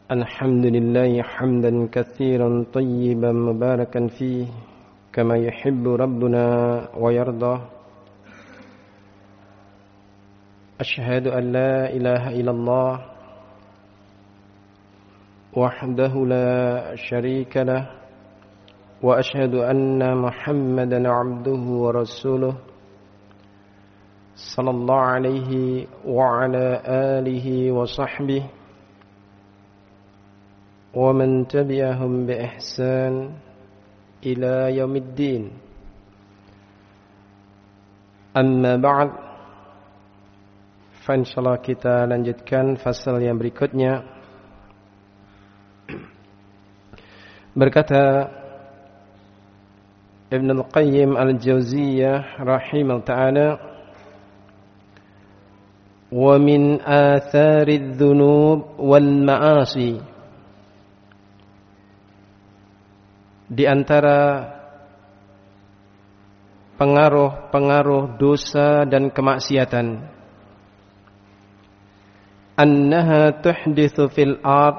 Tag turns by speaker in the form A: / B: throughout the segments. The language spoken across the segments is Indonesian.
A: الحمد لله حمدا كثيرا طيبا مباركا فيه كما يحب ربنا ويرضى. أشهد أن لا إله إلا الله وحده لا شريك له وأشهد أن محمدا عبده ورسوله صلى الله عليه وعلى آله وصحبه ومن تبعهم بإحسان إلى يوم الدين. Amma ba'd, insyaallah kita lanjutkan fasal yang berikutnya. Berkata Ibn al-Qayyim al-Jauziyah rahimahullah ta'ala, wa min athari adh-dhunub wal ma'asi, di antara pengaruh-pengaruh dosa dan kemaksiatan, annaha tuhdithu fil ard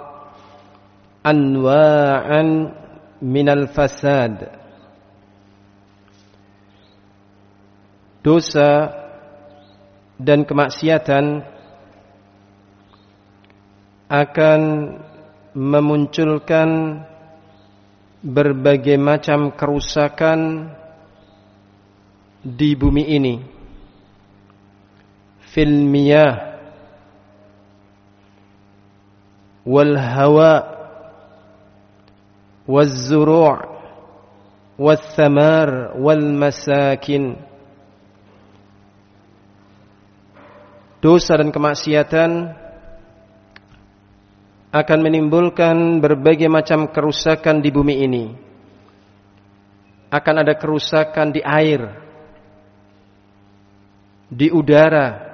A: anwa'an minal fasad. Dosa dan kemaksiatan akan memunculkan berbagai macam kerusakan di bumi ini. Fil miyah wal hawa wal zuru' wal thamar wal masakin. Dosa dan kemaksiatan akan menimbulkan berbagai macam kerusakan di bumi ini. Akan ada kerusakan di air, di udara,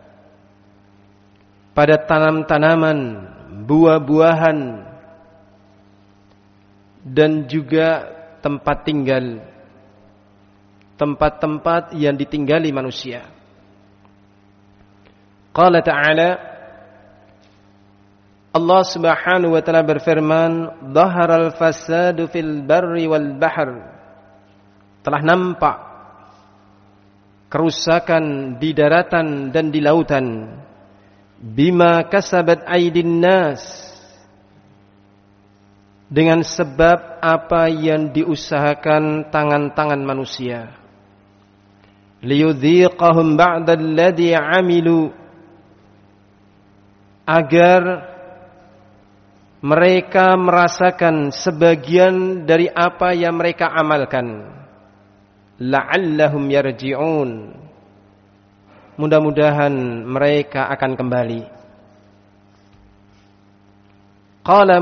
A: pada tanam-tanaman, buah-buahan, dan juga tempat tinggal, tempat-tempat yang ditinggali manusia. Qala ta'ala, Allah Subhanahu wa ta'ala berfirman, "Dhaharal fasadu fil barri wal bahr." Telah nampak kerusakan di daratan dan di lautan. Bima kasabat aydin nas, dengan sebab apa yang diusahakan tangan-tangan manusia. Liyudhiqahum ba'da alladhi 'amilu, agar mereka merasakan sebagian dari apa yang mereka amalkan. La'allahum yarji'un, mudah-mudahan mereka akan kembali. Qala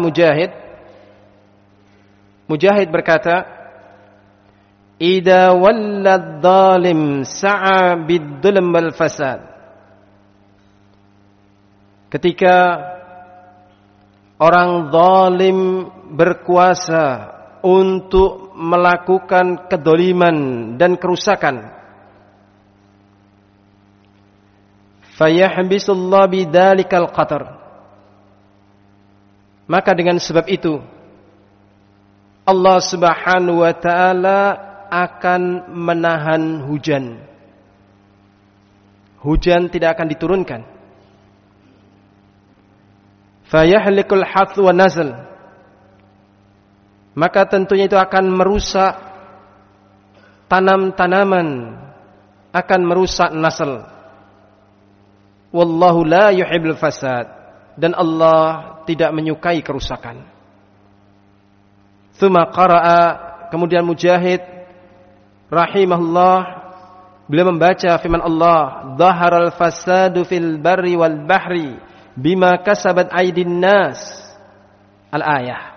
A: Mujahid berkata, idza wallad dhalim sa'a bid-dhulm wal fasad. Ketika orang zalim berkuasa untuk melakukan kedoliman dan kerusakan, fayahbisullah bidzalikal qatar, maka dengan sebab itu Allah Subhanahu wa ta'ala akan menahan hujan. Hujan tidak akan diturunkan. Fayahlikul hath wa nazl, maka tentunya itu akan merusak tanam-tanaman, akan merusak nasl. Wallahu la yuhibbul fasad, dan Allah tidak menyukai kerusakan. Tsumma qara'a, kemudian Mujahid rahimahullah beliau membaca firman Allah, dhaharal fasadu fil barri wal bahri bima kasabat aydin nas, al-ayah.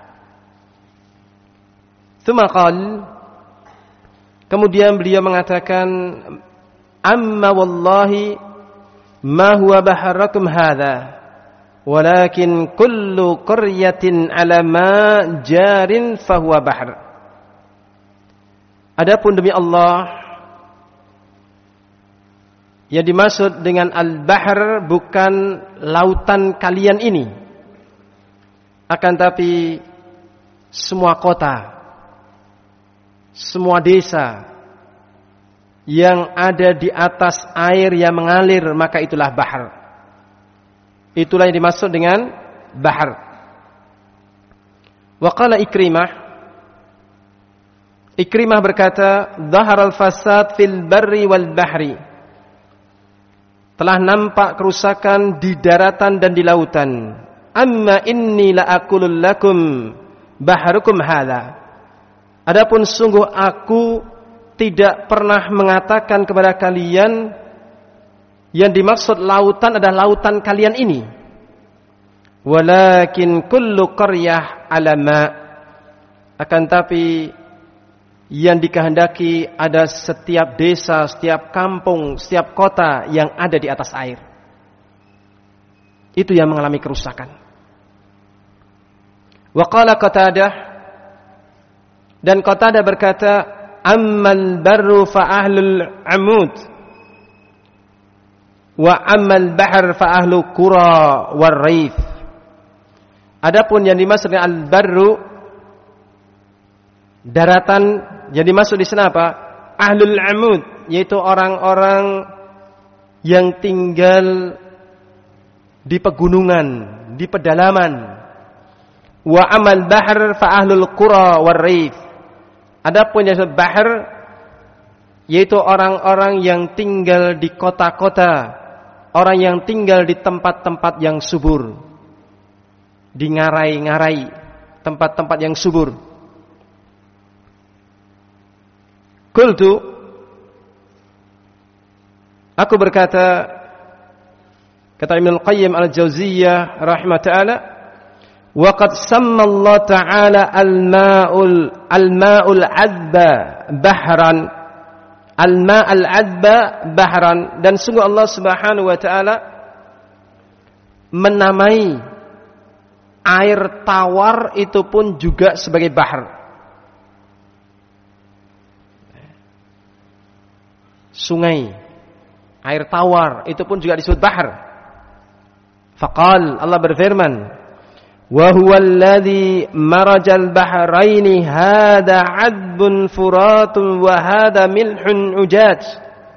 A: Tsumma qala, kemudian beliau mengatakan, amma wallahi ma huwa baharakum hadha walakin kullu qaryatin ala ma jarin fahuwa bahr. Adapun demi Allah, yang dimaksud dengan al-bahr bukan lautan kalian ini, Akan tapi semua kota, semua desa yang ada di atas air yang mengalir, maka itulah bahar. Itulah yang dimaksud dengan bahar. Wa qala Ikrimah berkata, "Dhaharal fasad fil barri wal bahri." Telah nampak kerusakan di daratan dan di lautan. Amma inni la aqulul lakum bahrukum hadza. Adapun sungguh aku tidak pernah mengatakan kepada kalian yang dimaksud lautan adalah lautan kalian ini. Walakin kullu qaryah ala ma. Akan tapi yang dikehendaki ada setiap desa, setiap kampung, setiap kota yang ada di atas air. Itu yang mengalami kerusakan. Wa qala Qatadah, dan Qatadah berkata, ammal barru fa ahlul amud wa ammal bahr fa ahlu qura war raif. Adapun yang dimaksud dengan al-barru, daratan, yang dimaksud di sana apa? Ahlul amud, yaitu orang-orang yang tinggal di pegunungan, di pedalaman. Wa amal bahr fa ahlul qura war raif. Adapun yang disebut bahr, yaitu orang-orang yang tinggal di kota-kota, orang yang tinggal di tempat-tempat yang subur, di ngarai-ngarai, tempat-tempat yang subur. Qultu, aku berkata, kata Ibnu Qayyim al-Jauziyah rahimahullah, wa qad samma Allah ta'ala al-ma'ul 'adba bahran, al-ma'al 'adba bahran, dan sungguh Allah Subhanahu wa taala menamai air tawar itu pun juga sebagai bahar. Sungai, air tawar itu pun juga disebut bahar. Faqal, Allah berfirman, wa huwa alladhi marajal bahraini hadha 'adbun furatun wa hadha milhun ujaj.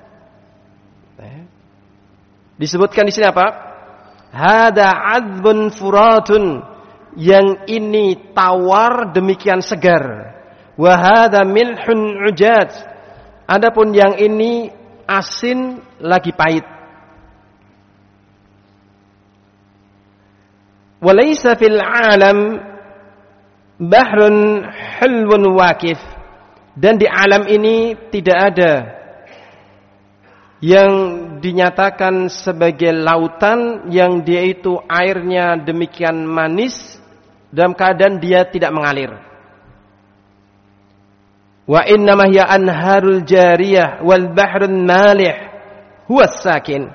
A: Disebutkan di sini apa? Hadha 'adbun furatun, yang ini tawar demikian segar. Wa hadha milhun ujaj, adapun yang ini asin lagi pahit. Walaysa fil alam bahrun hulwun wakif, dan di alam ini tidak ada yang dinyatakan sebagai lautan yang dia itu airnya demikian manis dalam keadaan dia tidak mengalir. Wa innama hiya anharul jariyah wal bahrun malih huwa sakin.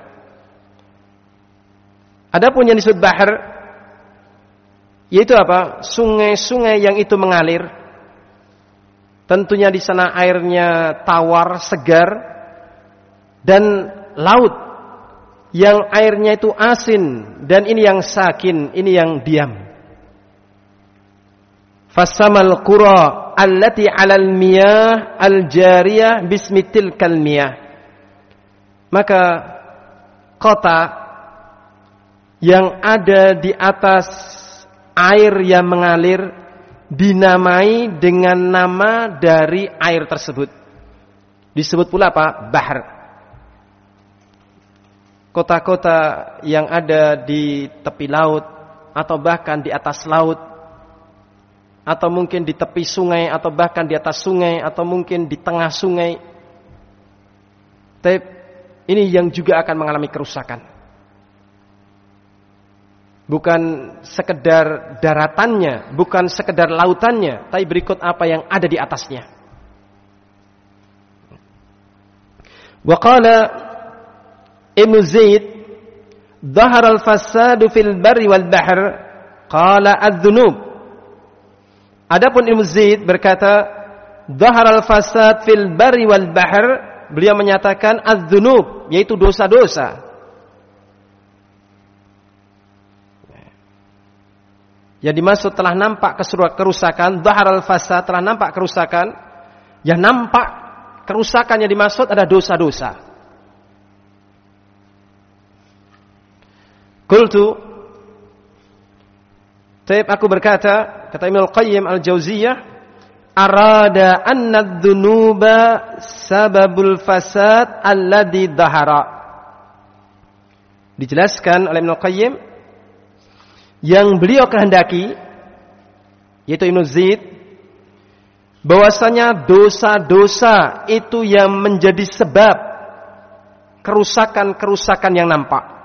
A: Adapun yang disebut bahr, yaitu apa? Sungai-sungai yang itu mengalir. Tentunya di sana airnya tawar, segar, dan laut yang airnya itu asin, dan ini yang sakin, ini yang diam. Fasamal qura allati 'alal miyah al-jariyah bismi tilkal miyah. Maka kota yang ada di atas air yang mengalir dinamai dengan nama dari air tersebut. Disebut pula apa? Bahar. Kota-kota yang ada di tepi laut atau bahkan di atas laut, atau mungkin di tepi sungai, atau bahkan di atas sungai, atau mungkin di tengah sungai. Tapi ini yang juga akan mengalami kerusakan. Bukan sekedar daratannya, bukan sekedar lautannya, tapi berikut apa yang ada di atasnya. Wa qala Ibnu Zaid, "Dhahara al-fasadu fil barri wal bahr." Qala adz-dzunub. Adapun Ibnu Zaid berkata, "Dhahara al-fasad fil barri wal bahr." Beliau menyatakan adz-dzunub, yaitu dosa-dosa. Yang dimaksud telah nampak kerusakan, dhaharal fasad, telah nampak kerusakan. Yang nampak kerusakan yang dimaksud ada dosa-dosa. Qultu, Taib aku berkata, kata Ibnu Qayyim al-Jauziyah, arada anna adz-dzunuba sababul fasad alladzi dhahara. Dijelaskan oleh Ibnu Qayyim yang beliau kehendaki, yaitu Ibnu Zaid, bahwasanya dosa-dosa itu yang menjadi sebab kerusakan-kerusakan yang nampak.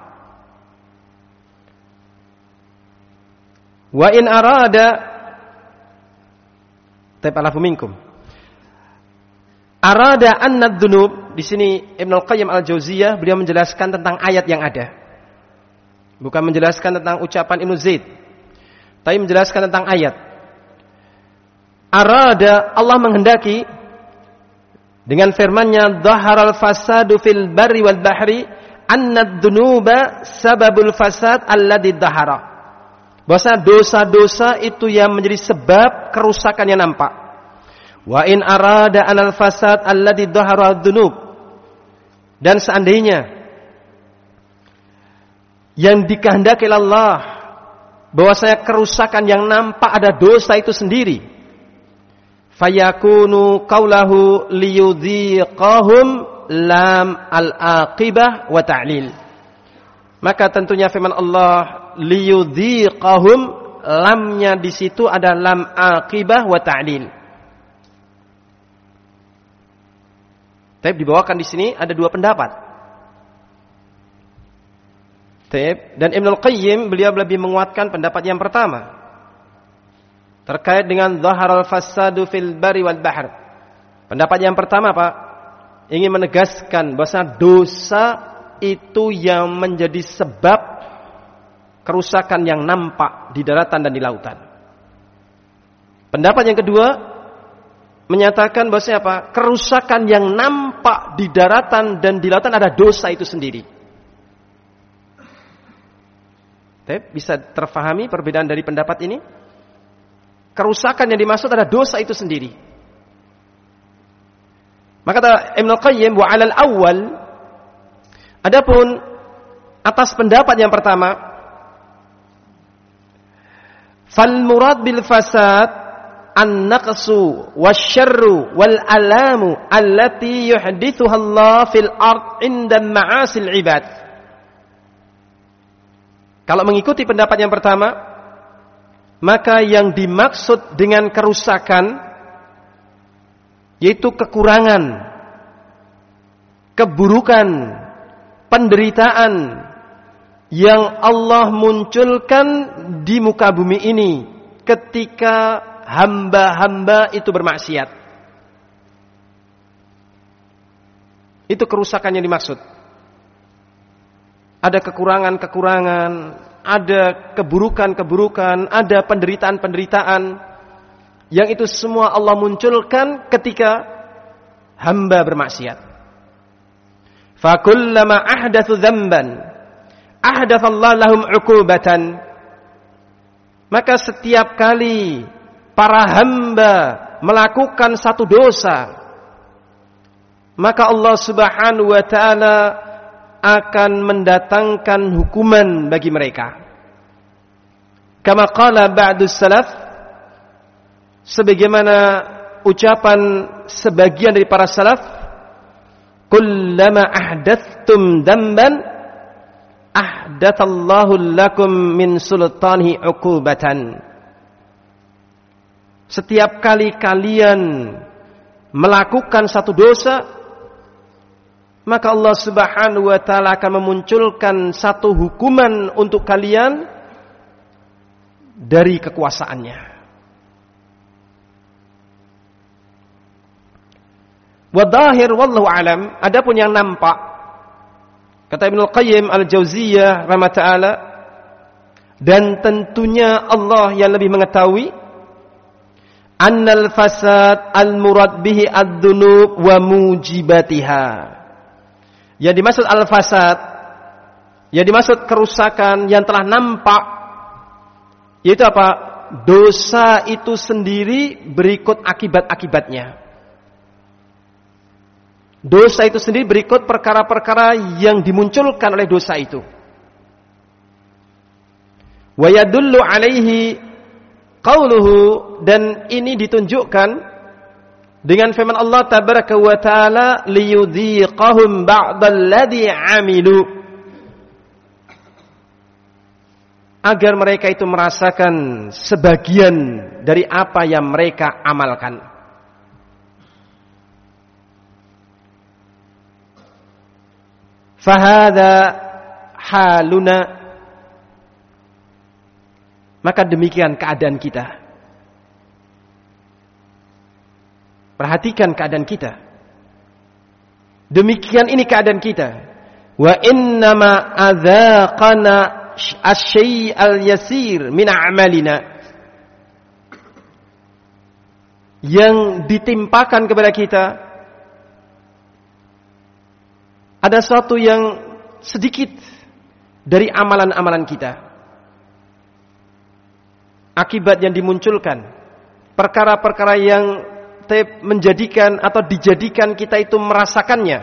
A: Wa in arada ta'alafu minkum. Arada anna dzunub, di sini Ibnu Qayyim al-Jauziyah beliau menjelaskan tentang ayat yang ada. Bukan menjelaskan tentang ucapan Ibnu Zaid, tapi menjelaskan tentang ayat. Arada, Allah menghendaki dengan firman-Nya, dhaharal fasadu fil barri wal bahri anna dzunuba sababul fasad alladzi dhahara. Bahwa dosa-dosa itu yang menjadi sebab kerusakan yang nampak. Wa in arada anal fasad alladzi dhahara dzunub. Dan seandainya yang dikehendaki Allah bahwasanya kerusakan yang nampak ada dosa itu sendiri, fayakunu qaulahu liyudhiqahum lam al-aqibah wa ta'lil. Maka tentunya firman Allah liyudhiqahum, lamnya di situ ada lam aqibah wa ta'lil. Tapi dibawakan di sini ada dua pendapat. Dan Ibnu Qayyim beliau lebih menguatkan pendapat yang pertama terkait dengan dhaharal fasadu fil bari wal bahr. Pendapat yang pertama, Pak, ingin menegaskan bahwa dosa itu yang menjadi sebab kerusakan yang nampak di daratan dan di lautan. Pendapat yang kedua menyatakan bahwa apa? Kerusakan yang nampak di daratan dan di lautan ada dosa itu sendiri. Bisa terfahami perbedaan dari pendapat ini? Kerusakan yang dimaksud ada dosa itu sendiri. Maka kata Ibnu Qayyim, wa 'alal awwal, adapun atas pendapat yang pertama, fal murad bil fasad an-naqsu wasyarru wal alamu allati yuhdithuha Allah fil ard inda ma'asil ibad. Kalau mengikuti pendapat yang pertama, maka yang dimaksud dengan kerusakan yaitu kekurangan, keburukan, penderitaan yang Allah munculkan di muka bumi ini ketika hamba-hamba itu bermaksiat. Itu kerusakan yang dimaksud. Ada kekurangan-kekurangan, ada keburukan-keburukan, ada penderitaan-penderitaan yang itu semua Allah munculkan ketika hamba bermaksiat. Fakullama ahdatsu dzamban ahdatsallahu lahum 'uqubatan. Maka setiap kali para hamba melakukan satu dosa, maka Allah Subhanahu wa taala akan mendatangkan hukuman bagi mereka. Kama qala ba'dus salaf, sebagaimana ucapan sebagian dari para salaf, kullama ahdatstum dzamban ahdatsallahu lakum min sultanihi 'uqubatan. Setiap kali kalian melakukan satu dosa, maka Allah Subhanahu wa taala akan memunculkan satu hukuman untuk kalian dari kekuasaannya. Wa dhahir wallahu alam, adapun yang nampak, kata Ibnu Qayyim al-Jauziyah rahimahullah taala, dan tentunya Allah yang lebih mengetahui, annal fasad al-murad bihi ad-dzunub wa mujibatiha. Yang dimaksud al-fasad, yang dimaksud kerusakan yang telah nampak, yaitu apa? dosa itu sendiri berikut akibat-akibatnya. Dosa itu sendiri berikut perkara-perkara yang dimunculkan oleh dosa itu. Wa yadullu alaihi qauluhu, dan ini ditunjukkan dengan firman Allah tabaraka wa taala liyudhiqahum ba'dalladzi 'amilu, agar mereka itu merasakan sebagian dari apa yang mereka amalkan. Fahada haluna, maka demikian keadaan kita. Perhatikan keadaan kita. Demikian ini keadaan kita. Wa innama adzaqana asy-syai' al-yasir min a'malina, yang ditimpakan kepada kita ada sesuatu yang sedikit dari amalan-amalan kita. Akibat yang dimunculkan, perkara-perkara yang menjadikan atau dijadikan kita itu merasakannya.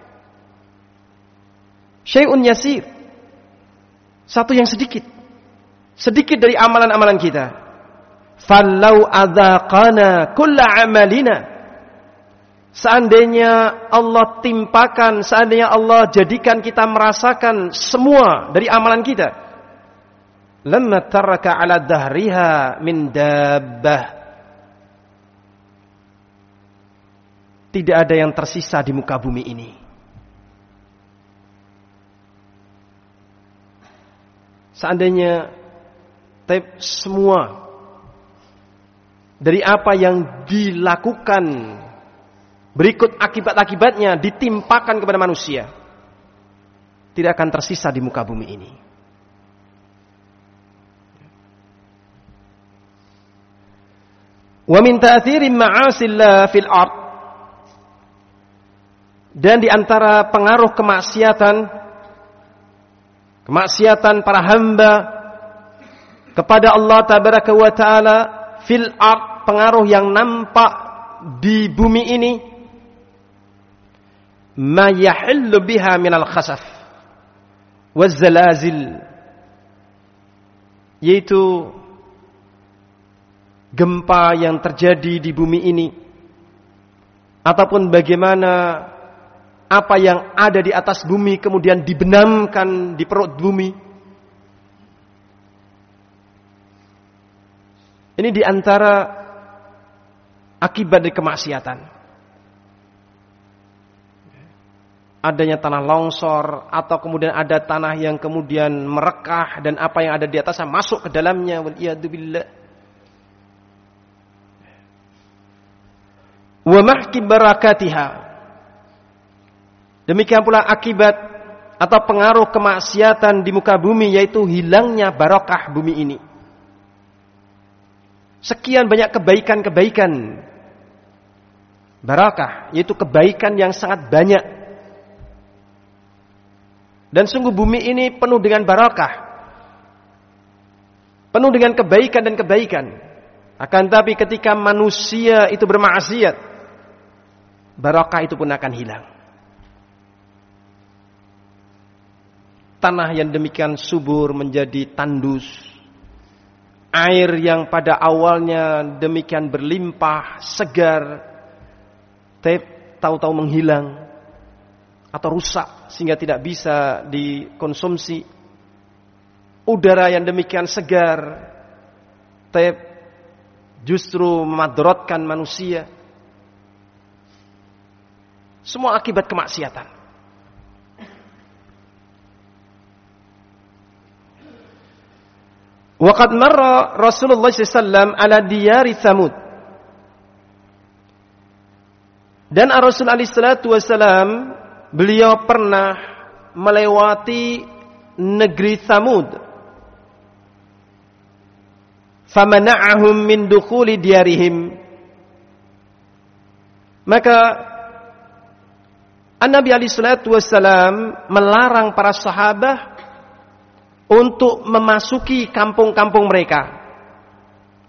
A: Syai'un yasir, satu yang sedikit dari amalan-amalan kita. Fallau adzaqana kulla amalina, seandainya Allah timpakan, seandainya Allah jadikan kita merasakan semua dari amalan kita, lamma taraka ala dhahriha min dabbah, tidak ada yang tersisa di muka bumi ini. Seandainya semua dari apa yang dilakukan berikut akibat-akibatnya ditimpakan kepada manusia, tidak akan tersisa di muka bumi ini. Wa min ta'thiri ma'asillah fil ard, dan di antara pengaruh kemaksiatan para hamba kepada Allah tabaraka wa taala fil ard, pengaruh yang nampak di bumi ini, ma yahillu biha minal khasaf waz zalazil, yaitu gempa yang terjadi di bumi ini, ataupun bagaimana apa yang ada di atas bumi kemudian dibenamkan di perut bumi. Ini di antara akibat dari kemaksiatan. Adanya tanah longsor, atau kemudian ada tanah yang kemudian merekah, dan apa yang ada di atasnya masuk ke dalamnya. Waliyadzubillah. Wa mahki barakatiha, demikian pula akibat atau pengaruh kemaksiatan di muka bumi, yaitu hilangnya barakah bumi ini. Sekian banyak kebaikan-kebaikan, barakah yaitu kebaikan yang sangat banyak, dan sungguh bumi ini penuh dengan barakah, penuh dengan kebaikan dan kebaikan. Akan tapi ketika manusia itu bermaksiat, barakah itu pun akan hilang. Tanah yang demikian subur menjadi tandus. Air yang pada awalnya demikian berlimpah, segar, tahu-tahu menghilang atau rusak sehingga tidak bisa dikonsumsi. Udara yang demikian segar, justru memudaratkan manusia. Semua akibat kemaksiatan. Waqad marra Rasulullah SAW ala diyari Thamud, dan Rasul SAW beliau pernah melewati negeri Thamud. Famana'ahum min dukhuli diyarihim, maka Nabi SAW melarang para sahabat untuk memasuki kampung-kampung mereka.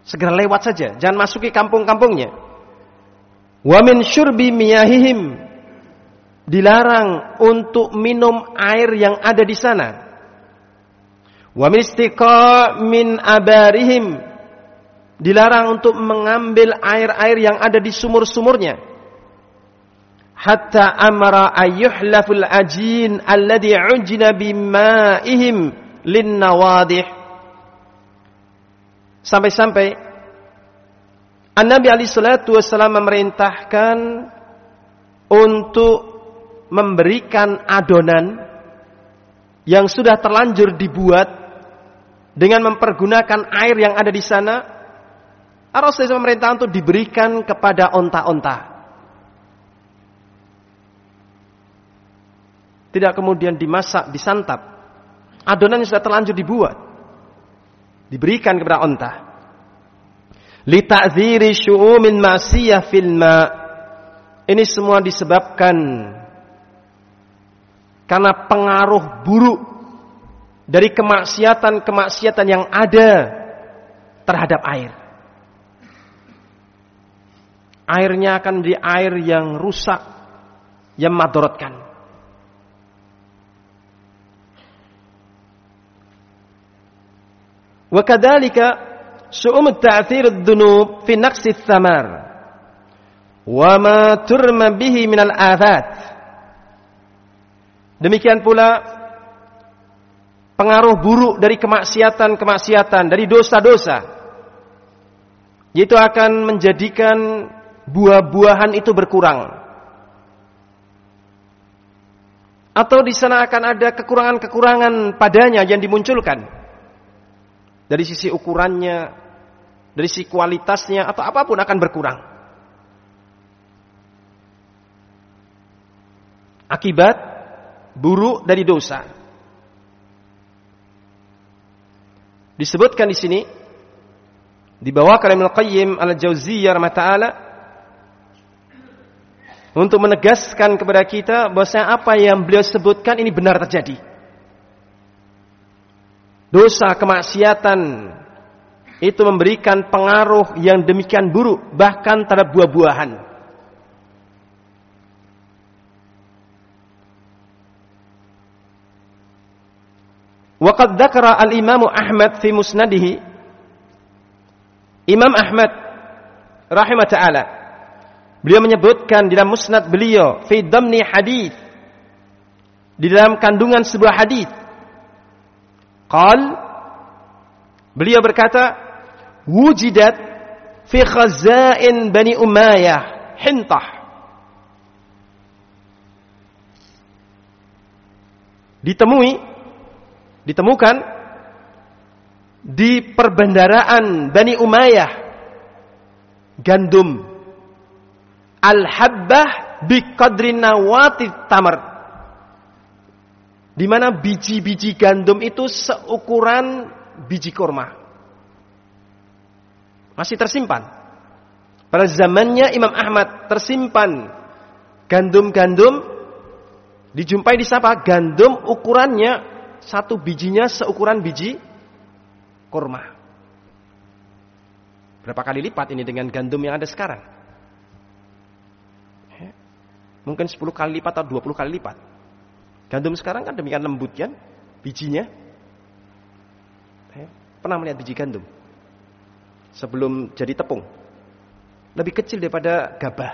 A: Segera lewat saja, jangan masuki kampung-kampungnya. Wa min syurbi miyahihim, dilarang untuk minum air yang ada di sana. Wa min istiqa min abarihim, dilarang untuk mengambil air-air yang ada di sumur-sumurnya. Hatta amara ayyuhlaful ajin alladhi ujina bima'ihim lin nawadih. Sampai-sampai An-Nabi alaihi salatu wassalam memerintahkan untuk memberikan adonan yang sudah terlanjur dibuat dengan mempergunakan air yang ada di sana. Rasulullah memerintah untuk diberikan kepada onta-onta. Tidak kemudian dimasak, disantap. Adonan yang sudah terlanjur dibuat diberikan kepada onta. Li ta'dziri syu'umin ma'siyah fil ma'. Ini semua disebabkan karena pengaruh buruk dari kemaksiatan-kemaksiatan yang ada terhadap air. Airnya akan menjadi air yang rusak, yang madaratkan. Wa kadzalika su'um ta'thir ad-dunub fi naqsi ats-thamar wa ma turma bihi min al-afat. Demikian pula pengaruh buruk dari kemaksiatan-kemaksiatan, dari dosa-dosa, yaitu akan menjadikan buah-buahan itu berkurang. Atau di sana akan ada kekurangan-kekurangan padanya yang dimunculkan. Dari sisi ukurannya, dari sisi kualitasnya, atau apapun akan berkurang. Akibat buruk dari dosa. Disebutkan di sini, dibawakan Ibnu Qayyim al-Jauziyah rahimahullah untuk menegaskan kepada kita bahwa apa yang beliau sebutkan ini benar terjadi. Dosa kemaksiatan itu memberikan pengaruh yang demikian buruk bahkan terhadap buah-buahan. Wa qad dzakara al-Imam Ahmad fi musnadihi. Imam Ahmad rahimah ta'ala, beliau menyebutkan di dalam musnad beliau fi damni hadits, di dalam kandungan sebuah hadits. Beliau berkata, wujidat fi khazain Bani Umayyah hintah. Ditemukan di perbendaraan Bani Umayyah gandum al-habbah bi qadri nawati tamar, di mana biji-biji gandum itu seukuran biji kurma. Masih tersimpan. Pada zamannya Imam Ahmad tersimpan gandum-gandum, dijumpai di sana gandum ukurannya satu bijinya seukuran biji kurma. Berapa kali lipat ini dengan gandum yang ada sekarang? Mungkin 10 kali lipat atau 20 kali lipat. Gandum sekarang kan demikian lembut kan bijinya. Pernah melihat biji gandum sebelum jadi tepung? Lebih kecil daripada gabah.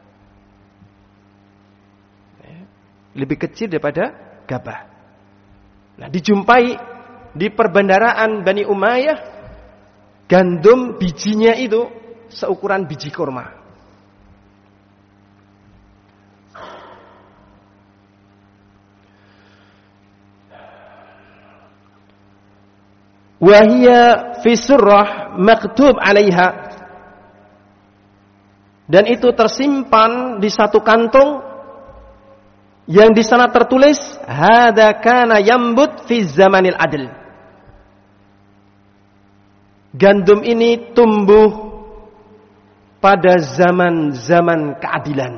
A: Lebih kecil daripada gabah. Nah, dijumpai di perbendaraan Bani Umayyah gandum bijinya itu seukuran biji kurma. Wahia fi surrah maktub 'alaiha, dan itu tersimpan di satu kantung yang di sana tertulis hadza kana yambut fi zamanil adl. Gandum ini tumbuh pada zaman-zaman keadilan.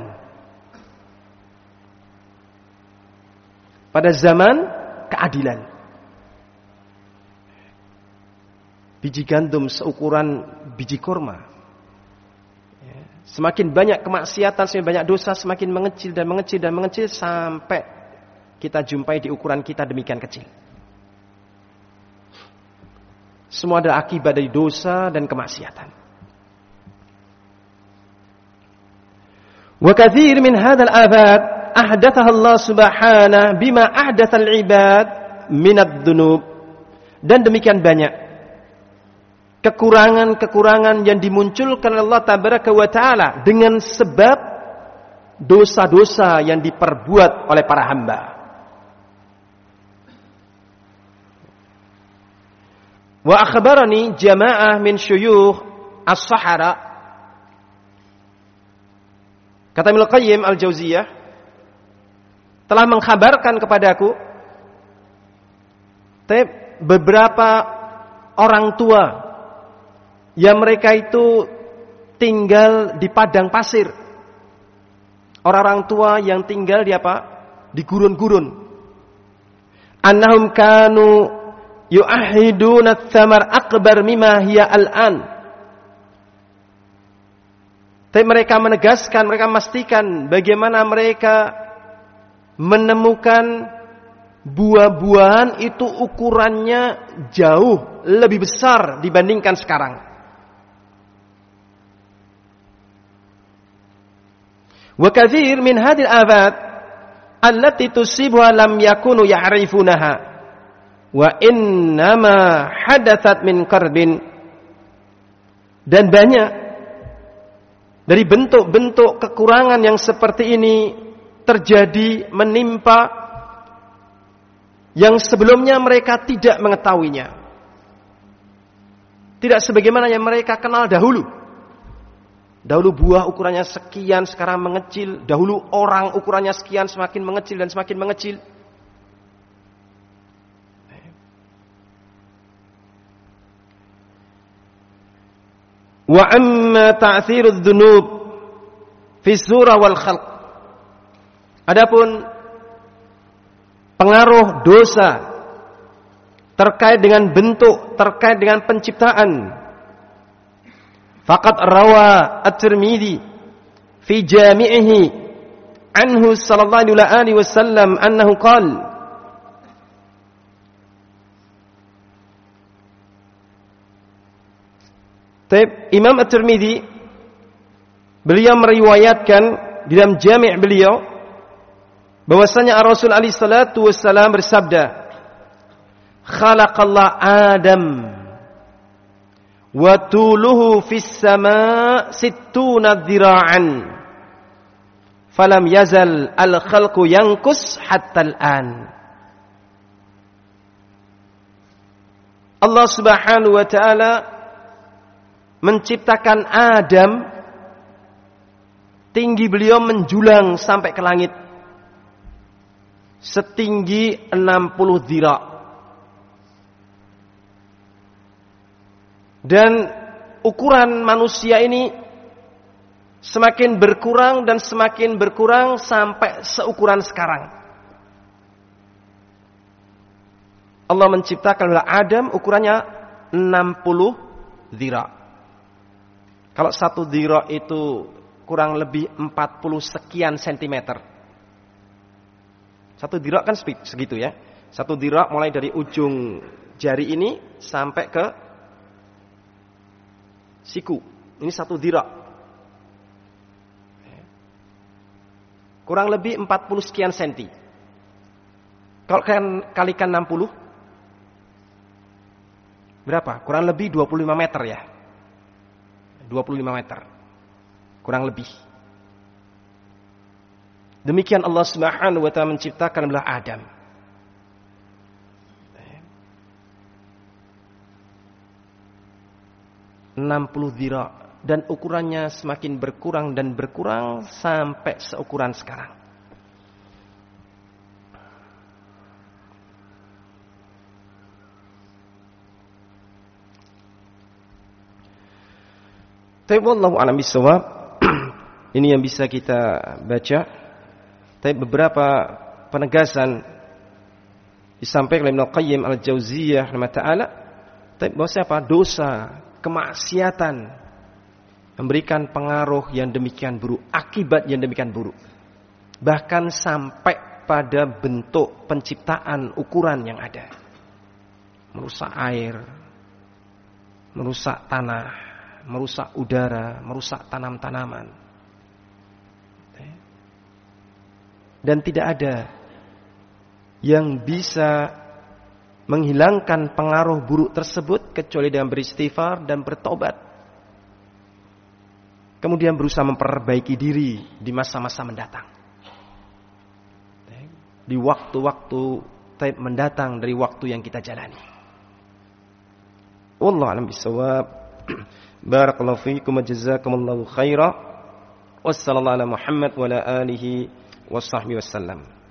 A: Pada zaman keadilan. biji gandum seukuran biji kurma. Semakin banyak kemaksiatan, semakin banyak dosa, semakin mengecil dan mengecil dan mengecil sampai kita jumpai di ukuran kita demikian kecil. Semua adalah akibat dari dosa dan kemaksiatan. Wa katsir min hadzal afat ahdathaha Allah Subhanahu bima ahdatsal ibad min ad-dunub. Dan demikian banyak kekurangan-kekurangan yang dimunculkan oleh Allah Tabaraka wa Ta'ala dengan sebab dosa-dosa yang diperbuat oleh para hamba. Wa akhbarani jama'ah min syuyukh as-sahara. Kata Ibnu Qayyim al-Jauziyah telah mengkhabarkan kepadaku beberapa orang tua yang mereka itu tinggal di padang pasir. Orang-orang tua yang tinggal di apa? Di gurun-gurun. Annahum kanu yu'ahiduna ats-tsamar akbar mimma hiya al-an. Tapi mereka menegaskan, mereka memastikan bagaimana mereka menemukan buah-buahan itu ukurannya jauh lebih besar dibandingkan sekarang. Wa katsir min hadhil afat allati tusibuha lam yakunu ya'rifunaha wa innama hadatsat min qarbin. Dan banyak dari bentuk-bentuk kekurangan yang seperti ini terjadi menimpa yang sebelumnya mereka tidak mengetahuinya. Tidak sebagaimana yang mereka kenal dahulu. Dahulu buah ukurannya sekian, sekarang mengecil. Dahulu orang ukurannya sekian, semakin mengecil dan semakin mengecil. Wa amma ta'thirudz dzunub fi surah wal khalq. Adapun pengaruh dosa terkait dengan bentuk, terkait dengan penciptaan. Faqad rawa at-Tirmidzi fi jami'ihi anhu sallallahu alaihi wasallam annahu qala Imam at-Tirmidzi beliau meriwayatkan di dalam jami' beliau bahwasanya Rasul alaihi salatu wasallam bersabda, khalaqallah Adam wa tuluhu fis sama' 60 dhira'an falam yazal al-khalqu yanqus hatta al-an. Allah Subhanahu wa taala menciptakan Adam, tinggi beliau menjulang sampai ke langit setinggi 60 dhira'. Dan ukuran manusia ini semakin berkurang dan semakin berkurang sampai seukuran sekarang. Allah menciptakan Adam ukurannya 60 dhira'. Kalau 1 dhira' itu kurang lebih 40 sekian sentimeter. 1 dhira' kan segitu ya. 1 dhira' mulai dari ujung jari ini sampai ke siku. Ini 1 dhira'. Kurang lebih 40 sekian senti. Kalau kalikan 60, berapa? Kurang lebih 25 meter ya. 25 meter. Kurang lebih. Demikian Allah Subhanahu wa taala menciptakan belah Adam. (60 dhira' dan ukurannya semakin berkurang dan berkurang sampai seukuran sekarang. Tapi wallahu a'lam bishawab. Ini yang bisa kita baca. Tapi beberapa penegasan disampaikan oleh Ibnu Qayyim al-Jauziyah rahimahullah taala Bahwasanya apa? Dosa, kemaksiatan memberikan pengaruh yang demikian buruk, akibat yang demikian buruk. Bahkan sampai pada bentuk penciptaan ukuran yang ada. Merusak air, merusak tanah, merusak udara, merusak tanam-tanaman. Dan tidak ada yang bisa menghilangkan pengaruh buruk tersebut kecuali dengan beristighfar dan bertobat. Kemudian berusaha memperbaiki diri di masa-masa mendatang. Di waktu-waktu mendatang dari waktu yang kita jalani. Wallahu a'lam bishawab. Barakallahu fiikum wa jazakumullahu khairan. Wassallallahu ala Muhammad wa ala alihi washabbihi wasallam.